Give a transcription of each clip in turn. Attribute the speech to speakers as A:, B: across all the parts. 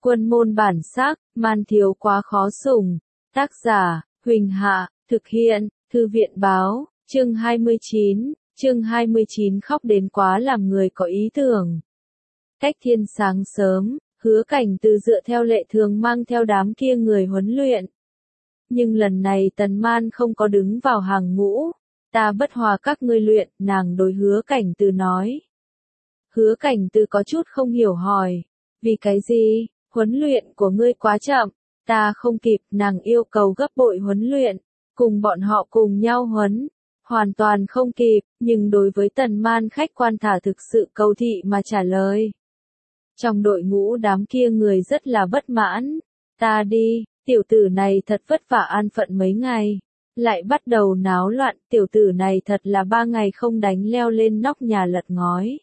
A: Quân môn bản sắc, man thiếu quá khó sủng. Tác giả, Huỳnh Hạ, thực hiện, Thư viện báo, chương 29 khóc đến quá làm người có ý tưởng. Cách thiên sáng sớm, Hứa Cảnh Từ dựa theo lệ thường mang theo đám kia người huấn luyện. Nhưng lần này Tần Man không có đứng vào hàng ngũ. Ta bất hòa các ngươi luyện, nàng đối Hứa Cảnh Từ nói. Hứa Cảnh Từ có chút không hiểu hỏi. Vì cái gì, huấn luyện của ngươi quá chậm, ta không kịp, nàng yêu cầu gấp bội huấn luyện, cùng bọn họ cùng nhau huấn. Hoàn toàn không kịp, nhưng đối với Tần Man khách quan thả thực sự cầu thị mà trả lời. Trong đội ngũ đám kia người rất là bất mãn. Ta đi, tiểu tử này thật vất vả an phận mấy ngày. Lại bắt đầu náo loạn, tiểu tử này thật là 3 ngày không đánh leo lên nóc nhà lật ngói.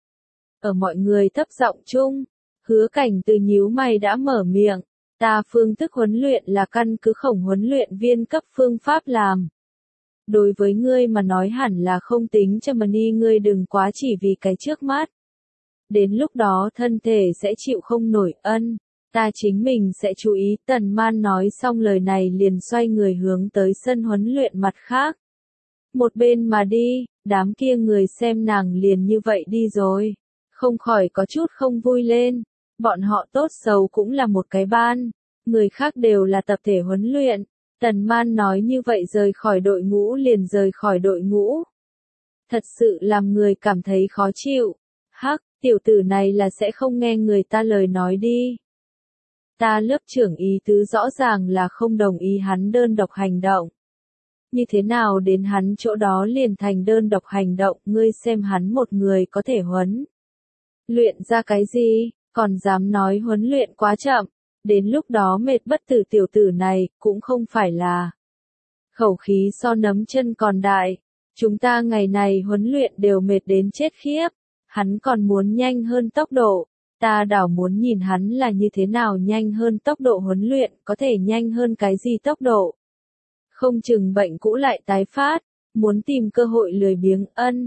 A: Ở mọi người thấp giọng chung, Hứa Cảnh Từ nhíu mày đã mở miệng. Ta phương thức huấn luyện là căn cứ khổng huấn luyện viên cấp phương pháp làm. Đối với ngươi mà nói hẳn là không tính cho money, ngươi đừng quá chỉ vì cái trước mắt. Đến lúc đó thân thể sẽ chịu không nổi. Ta chính mình sẽ chú ý. Tần Man nói xong lời này liền xoay người hướng tới sân huấn luyện mặt khác. Một bên mà đi, đám kia người xem nàng liền như vậy đi rồi. Không khỏi có chút không vui lên. Bọn họ tốt xấu cũng là một cái ban. Người khác đều là tập thể huấn luyện. Tần Man nói như vậy rời khỏi đội ngũ liền rời khỏi đội ngũ. Thật sự làm người cảm thấy khó chịu. Hắc, tiểu tử này là sẽ không nghe người ta lời nói đi. Ta lớp trưởng ý tứ rõ ràng là không đồng ý hắn đơn độc hành động. Như thế nào đến hắn chỗ đó liền thành đơn độc hành động, ngươi xem hắn một người có thể huấn luyện ra cái gì, còn dám nói huấn luyện quá chậm, đến lúc đó mệt bất tử tiểu tử này, cũng không phải là khẩu khí so nấm chân còn đại. Chúng ta ngày này huấn luyện đều mệt đến chết khiếp, hắn còn muốn nhanh hơn tốc độ. Ta đảo muốn nhìn hắn là như thế nào nhanh hơn tốc độ huấn luyện, có thể nhanh hơn cái gì tốc độ. Không chừng bệnh cũ lại tái phát, muốn tìm cơ hội lười biếng.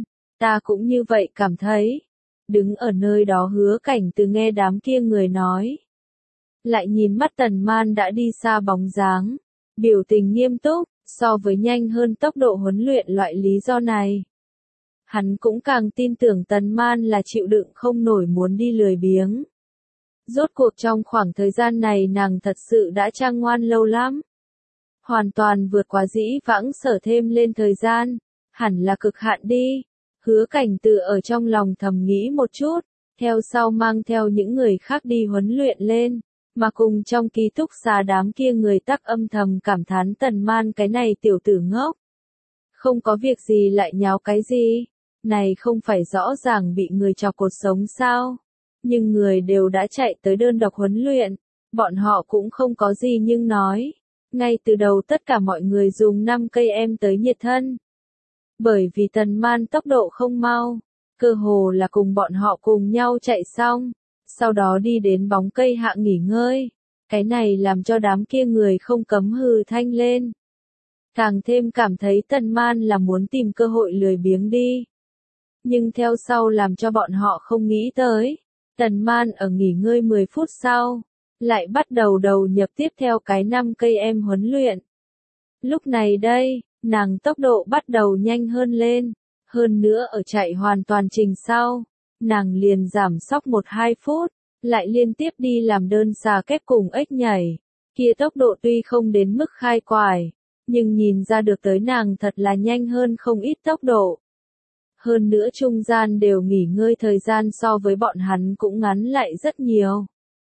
A: Ta cũng như vậy cảm thấy. Đứng ở nơi đó Hứa Cảnh Từ nghe đám kia người nói. Lại nhìn mắt Tần Man đã đi xa bóng dáng, biểu tình nghiêm túc, so với nhanh hơn tốc độ huấn luyện loại lý do này. Hắn cũng càng tin tưởng Tần Man là chịu đựng không nổi muốn đi lười biếng. Rốt cuộc trong khoảng thời gian này nàng thật sự đã trang ngoan lâu lắm. Hoàn toàn vượt quá dĩ vãng sở thêm lên thời gian, hẳn là cực hạn đi. Hứa Cảnh Từ ở trong lòng thầm nghĩ một chút, theo sau mang theo những người khác đi huấn luyện lên, mà cùng trong ký túc xá đám kia người tắc âm thầm cảm thán Tần Man cái này tiểu tử ngốc. Không có việc gì lại nháo cái gì. Này không phải rõ ràng bị người chọc cột sống sao? Nhưng người đều đã chạy tới đơn độc huấn luyện, bọn họ cũng không có gì nhưng nói. Ngay từ đầu tất cả mọi người dùng 5 cây em tới nhiệt thân. Bởi vì Tần Man tốc độ không mau, cơ hồ là cùng bọn họ cùng nhau chạy xong, sau đó đi đến bóng cây hạ nghỉ ngơi. Cái này làm cho đám kia người không cấm hừ thanh lên. Càng thêm cảm thấy Tần Man là muốn tìm cơ hội lười biếng đi. Nhưng theo sau làm cho bọn họ không nghĩ tới, Tần Man ở nghỉ ngơi 10 phút sau, lại bắt đầu đầu nhập tiếp theo cái 5 cây em huấn luyện. Lúc này đây, nàng tốc độ bắt đầu nhanh hơn lên, hơn nữa ở chạy hoàn toàn trình sau, nàng liền giảm sóc 1-2 phút, lại liên tiếp đi làm đơn xà kép cùng ếch nhảy. Kia tốc độ tuy không đến mức khai quải, nhưng nhìn ra được tới nàng thật là nhanh hơn không ít tốc độ. Hơn nữa trung gian đều nghỉ ngơi thời gian so với bọn hắn cũng ngắn lại rất nhiều.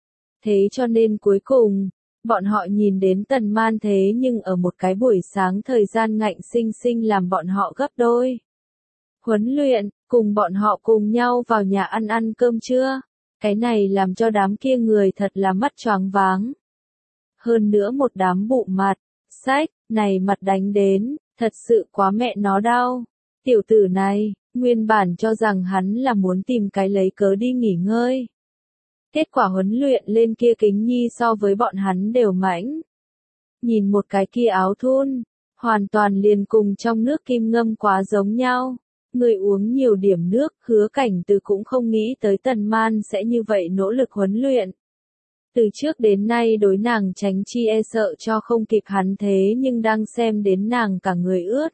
A: Thế cho nên cuối cùng, bọn họ nhìn đến Tần Man thế nhưng ở một cái buổi sáng thời gian ngạnh sinh sinh làm bọn họ gấp đôi. Huấn luyện, cùng bọn họ cùng nhau vào nhà ăn cơm trưa. Cái này làm cho đám kia người thật là mắt choáng váng. Hơn nữa một đám bụ mặt, sách, này mặt đánh đến, thật sự quá mẹ nó đau. Tiểu tử này, nguyên bản cho rằng hắn là muốn tìm cái lấy cớ đi nghỉ ngơi. Kết quả huấn luyện lên kia kính nhi so với bọn hắn đều mãnh. Nhìn một cái kia áo thun, hoàn toàn liền cùng trong nước kim ngâm quá giống nhau. Người uống nhiều điểm nước, Hứa Cảnh Từ cũng không nghĩ tới Tần Man sẽ như vậy nỗ lực huấn luyện. Từ trước đến nay đối nàng tránh chi e sợ cho không kịp hắn thế nhưng đang xem đến nàng cả người ướt.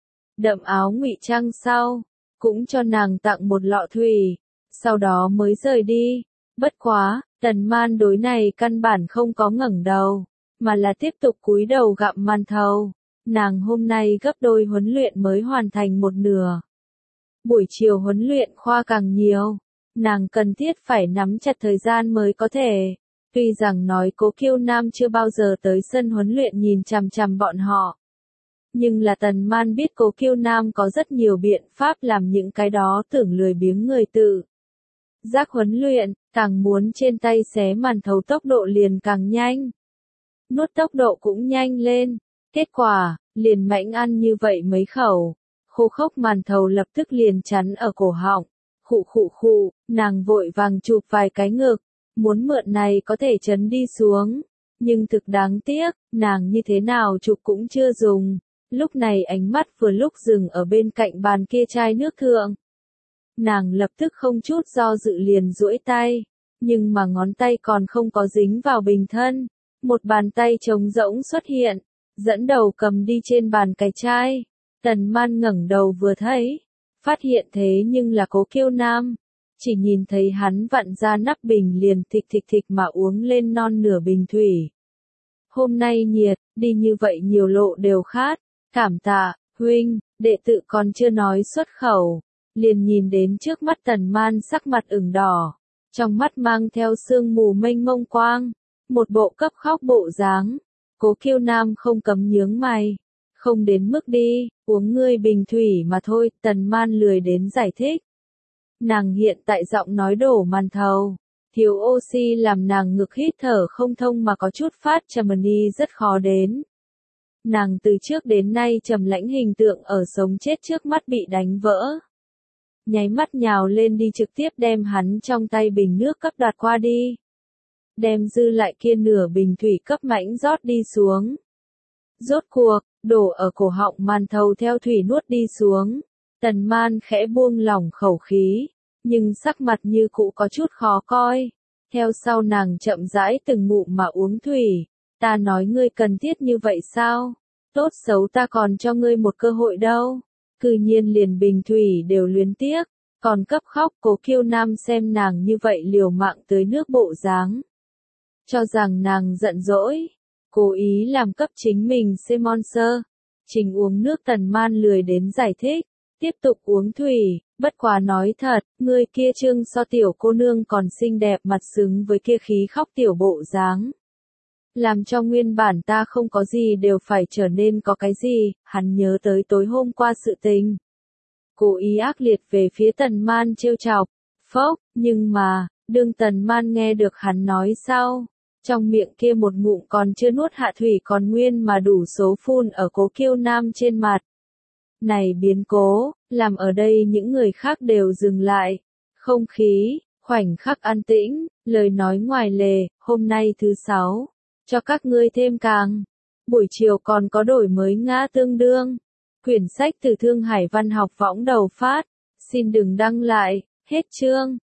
A: Đậm áo ngụy trang sau, cũng cho nàng tặng một lọ thủy, sau đó mới rời đi. Bất quá, Tần Man đối này căn bản không có ngẩng đầu, mà là tiếp tục cúi đầu gặm màn thầu. Nàng hôm nay gấp đôi huấn luyện mới hoàn thành một nửa. Buổi chiều huấn luyện khoa càng nhiều, nàng cần thiết phải nắm chặt thời gian mới có thể. Tuy rằng nói Cố Kiêu Nam chưa bao giờ tới sân huấn luyện nhìn chằm chằm bọn họ. Nhưng là Tần Man biết Cố Kiêu Nam có rất nhiều biện pháp làm những cái đó tưởng lười biếng người tự giác huấn luyện, càng muốn trên tay xé màn thầu tốc độ liền càng nhanh. Nuốt tốc độ cũng nhanh lên. Kết quả, liền mãnh ăn như vậy mấy khẩu. Khô khốc màn thầu lập tức liền chắn ở cổ họng. Khụ khụ khụ, nàng vội vàng chụp vài cái ngực. Muốn mượn này có thể chấn đi xuống. Nhưng thực đáng tiếc, nàng như thế nào chụp cũng chưa dùng. Lúc này ánh mắt vừa lúc dừng ở bên cạnh bàn kia chai nước thượng. Nàng lập tức không chút do dự liền duỗi tay. Nhưng mà ngón tay còn không có dính vào bình thân. Một bàn tay trống rỗng xuất hiện. Dẫn đầu cầm đi trên bàn cái chai. Tần Man ngẩng đầu vừa thấy. Phát hiện thế nhưng là Cố Kiêu Nam. Chỉ nhìn thấy hắn vặn ra nắp bình liền thịch thịch thịch mà uống lên non nửa bình thủy. Hôm nay nhiệt, đi như vậy nhiều lộ đều khát. Cảm tạ, huynh, đệ tử còn chưa nói xuất khẩu. Liền nhìn đến trước mắt Tần Man sắc mặt ửng đỏ. Trong mắt mang theo sương mù mênh mông quang. Một bộ cấp khóc bộ dáng. Cố Kiêu Nam không cấm nhướng mày. Không đến mức đi, uống ngươi bình thủy mà thôi, Tần Man lười đến giải thích. Nàng hiện tại giọng nói đổ màn thầu. Thiếu oxy làm nàng ngực hít thở không thông mà có chút phát trầm đi rất khó đến. Nàng từ trước đến nay trầm lãnh hình tượng ở sống chết trước mắt bị đánh vỡ. Nháy mắt nhào lên đi trực tiếp đem hắn trong tay bình nước cấp đoạt qua đi. Đem dư lại kia nửa bình thủy cấp mãnh rót đi xuống. Rốt cuộc, đổ ở cổ họng màn thầu theo thủy nuốt đi xuống. Tần Man khẽ buông lỏng khẩu khí, nhưng sắc mặt như cũ có chút khó coi. Theo sau nàng chậm rãi từng ngụm mà uống thủy. Ta nói ngươi cần thiết như vậy sao? Tốt xấu ta còn cho ngươi một cơ hội đâu. Cư nhiên liền bình thủy đều luyến tiếc, còn cấp khóc. Cố Kiêu Nam xem nàng như vậy liều mạng tới nước bộ dáng. Cho rằng nàng giận dỗi, cố ý làm cấp chính mình sponsor. Trình uống nước. Tần Man lười đến giải thích, tiếp tục uống thủy. Bất quá nói thật, ngươi kia trương so tiểu cô nương còn xinh đẹp mặt xứng với kia khí khóc tiểu bộ dáng. Làm cho nguyên bản ta không có gì đều phải trở nên có cái gì. Hắn nhớ tới tối hôm qua sự tình. Cố ý ác liệt về phía Tần Man trêu chọc. Phốc, nhưng mà, đương Tần Man nghe được hắn nói sau. Trong miệng kia một ngụm còn chưa nuốt hạ thủy còn nguyên mà đủ số phun ở Cố Kiêu Nam trên mặt. Này biến cố, làm ở đây những người khác đều dừng lại. Không khí, khoảnh khắc an tĩnh, lời nói ngoài lề, hôm nay thứ 6. Cho các ngươi thêm càng. Buổi chiều còn có đổi mới ngã tương đương. Quyển sách từ Thương Hải Văn học võng đầu phát. Xin đừng đăng lại, hết chương.